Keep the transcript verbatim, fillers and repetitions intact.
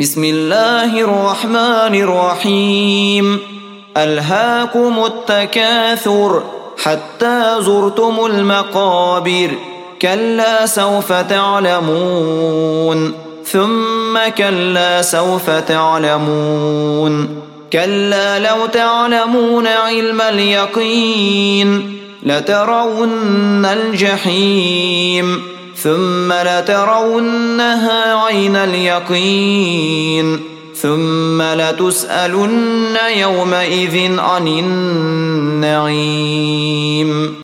بسم الله الرحمن الرحيم ألهاكم التكاثر حتى زرتم المقابر كلا سوف تعلمون ثم كلا سوف تعلمون كلا لو تعلمون علم اليقين لترون الجحيم ثم لترونها عين اليقين ثم لتسألن يومئذ عن النعيم.